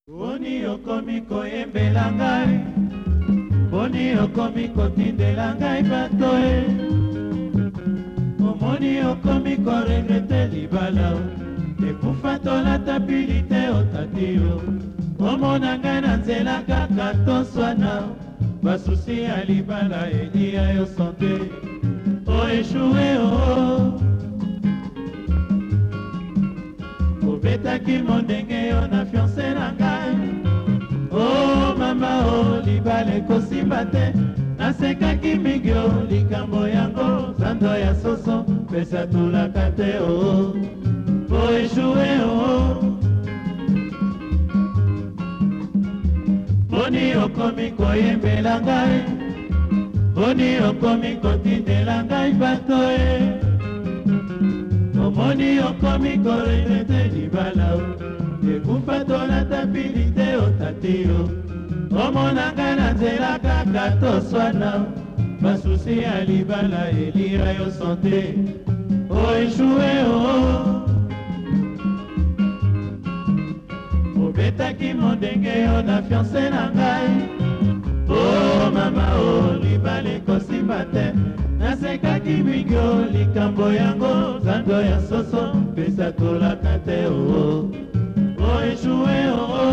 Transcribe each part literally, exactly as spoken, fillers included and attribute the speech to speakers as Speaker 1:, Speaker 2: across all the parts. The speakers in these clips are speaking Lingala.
Speaker 1: Boni okomi koyembela ngai, boni okomi kotindela ngai bato e, omoni okomi koregrete libala ekufa tolata pili te otati yo, omona ngai na nzela kaka toswana basusi ya libala eliya yo sante oeshue o obetaki mondenge yo na fiance na ngai. Oh mama oh libala ekosimba te, nasekaki mingi o likambo yango zando ya soso pesa tulaka te o oeshue o boni okomi koyembela ngai, boni okomi kotindela ngai bato e, omoni okomi koregrete libala ekufa tolata pili te otati yo, omona ngai na nzela kaka toswana basusi ya libala eliya yo sante oeshue o obetaki mondenge yo na fiance na ngai. Oh mama oh libala ekosimba te, nasekaki mingi o likambo yango zando ya soso pesa tolaka te o oeshue o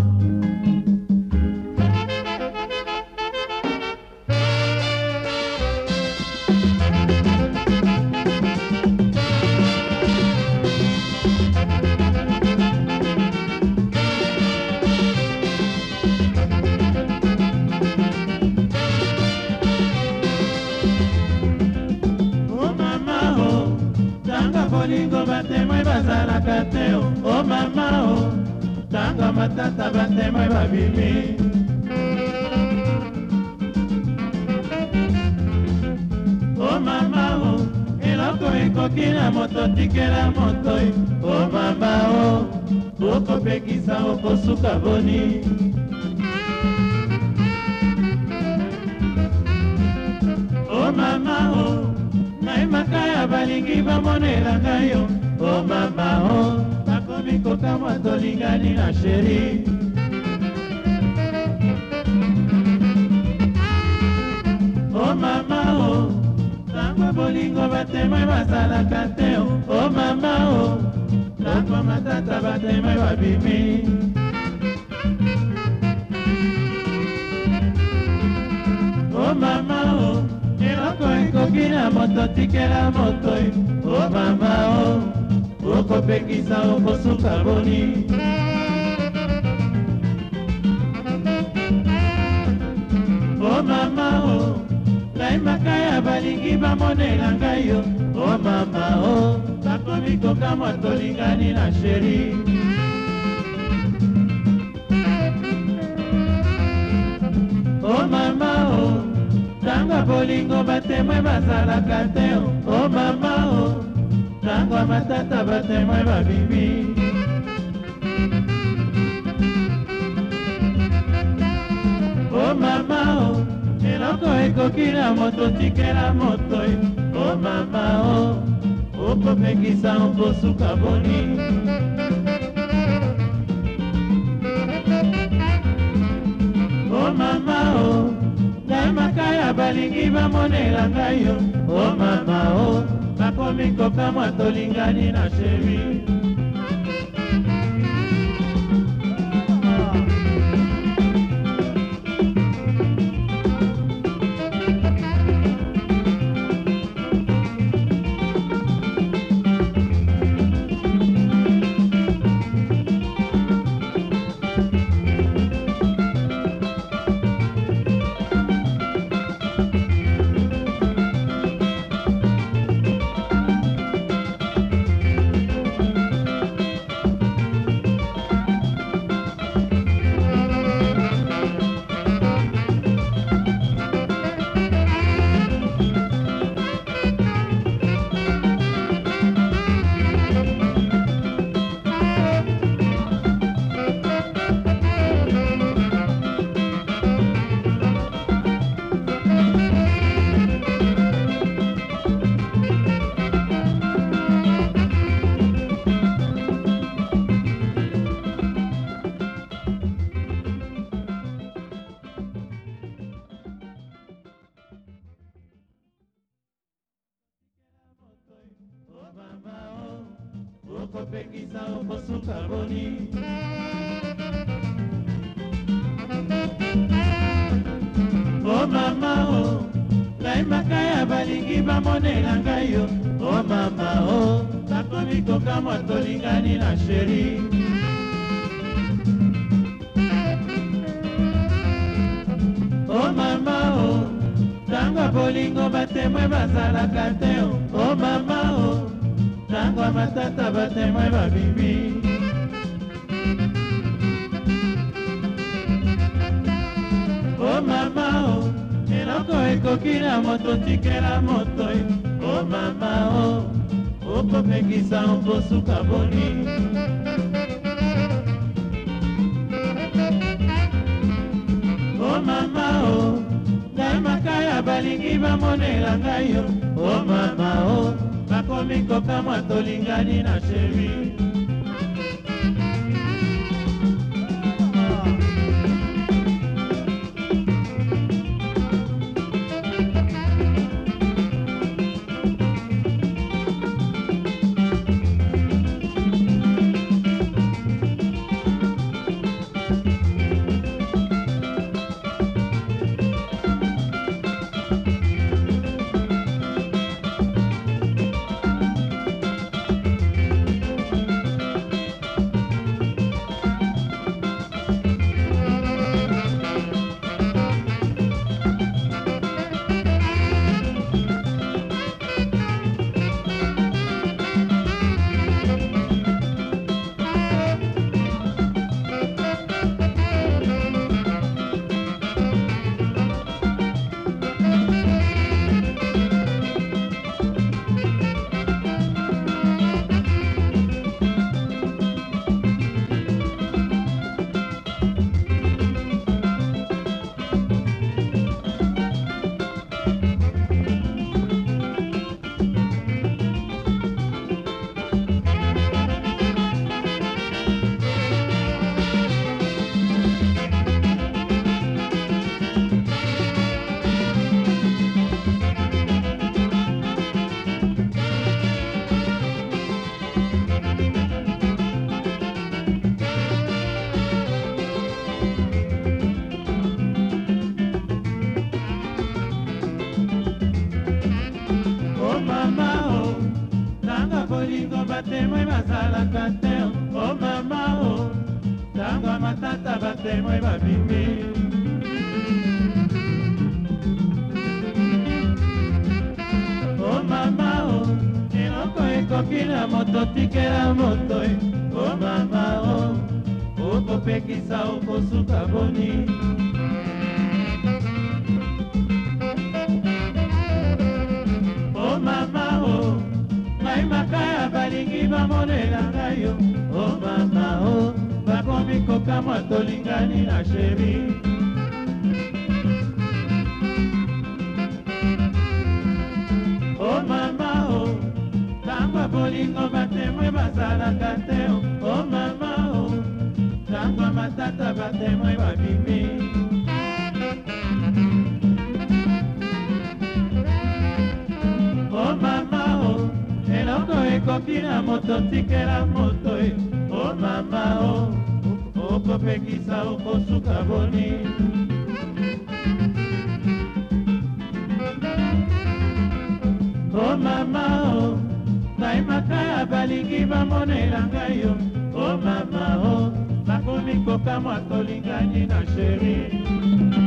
Speaker 1: bolingo batemoi bazalaka te o mama o tanga matata batemoi babimi. O mama o eloko ekoki na moto tikela motoi, o mama o okopekisa okosuka boni. O mama o makaya balingi bamonela ngai yo, o mama o bakomi kokamwa tolingani na sheri. O mama o tango bolingo batemoi bazalaka te o mama o tango matata batemoi babimi. O mama o eloko ekoki na moto tikela motoi, o mama o okopekisa okosuka boni. O mama o ngai makaya balingi bamonela ngai yo, o mama o bakomi kokamwa tolingani na sheri. O mama o tanga bolingo batemoi bazalaka te o mama o tanga matata batemoi babimi. O mama o eloko ekoki na moto tikela motoi, o mama o okopekisa okosuka boni. O mama o ngai makaya balingi bamonela ngai yo, o mama o bakomi kokamwa tolingani na sheri. okopekisa okosuka boni. O mama o, ngai makaya balingi bamonela ngai yo. O mama o, bakomi kokamwa tolingani na sheri. O mama o, tango bolingo batemwe bazalaka te. O mama o, tango matata batemwe babibi. O mama o, eloko ekoki na moto tikela moto. O mama o, okopekisa okosuka boni. O mama o, ngai makaya balingi bamonela ngai yo. O mama o, bakomi kokamwa tolingani na sheri. Bolingo batemwe bazalaka te. O mama o, tango matata batemwe babimbi. O mama o, eloko ekoki na moto tikela moto. O mama o, okopekisa okosuka boni. O mama o, ngai makaya balingi bamonela ngai yo. O mama o, bakomi kokamwa tolingani na sheri. O mama o, tango bolingo batemwe bazalaka te. O mama o, tango matata batemwe babimi. O mama o, eloko ekoki na moto tikela moto. O mama o, okopekisa okosuka boni. O mama o, ngai makaya balingi bamonela ngai yo. O mama o, bakomi kokamwa tolingani na sheri.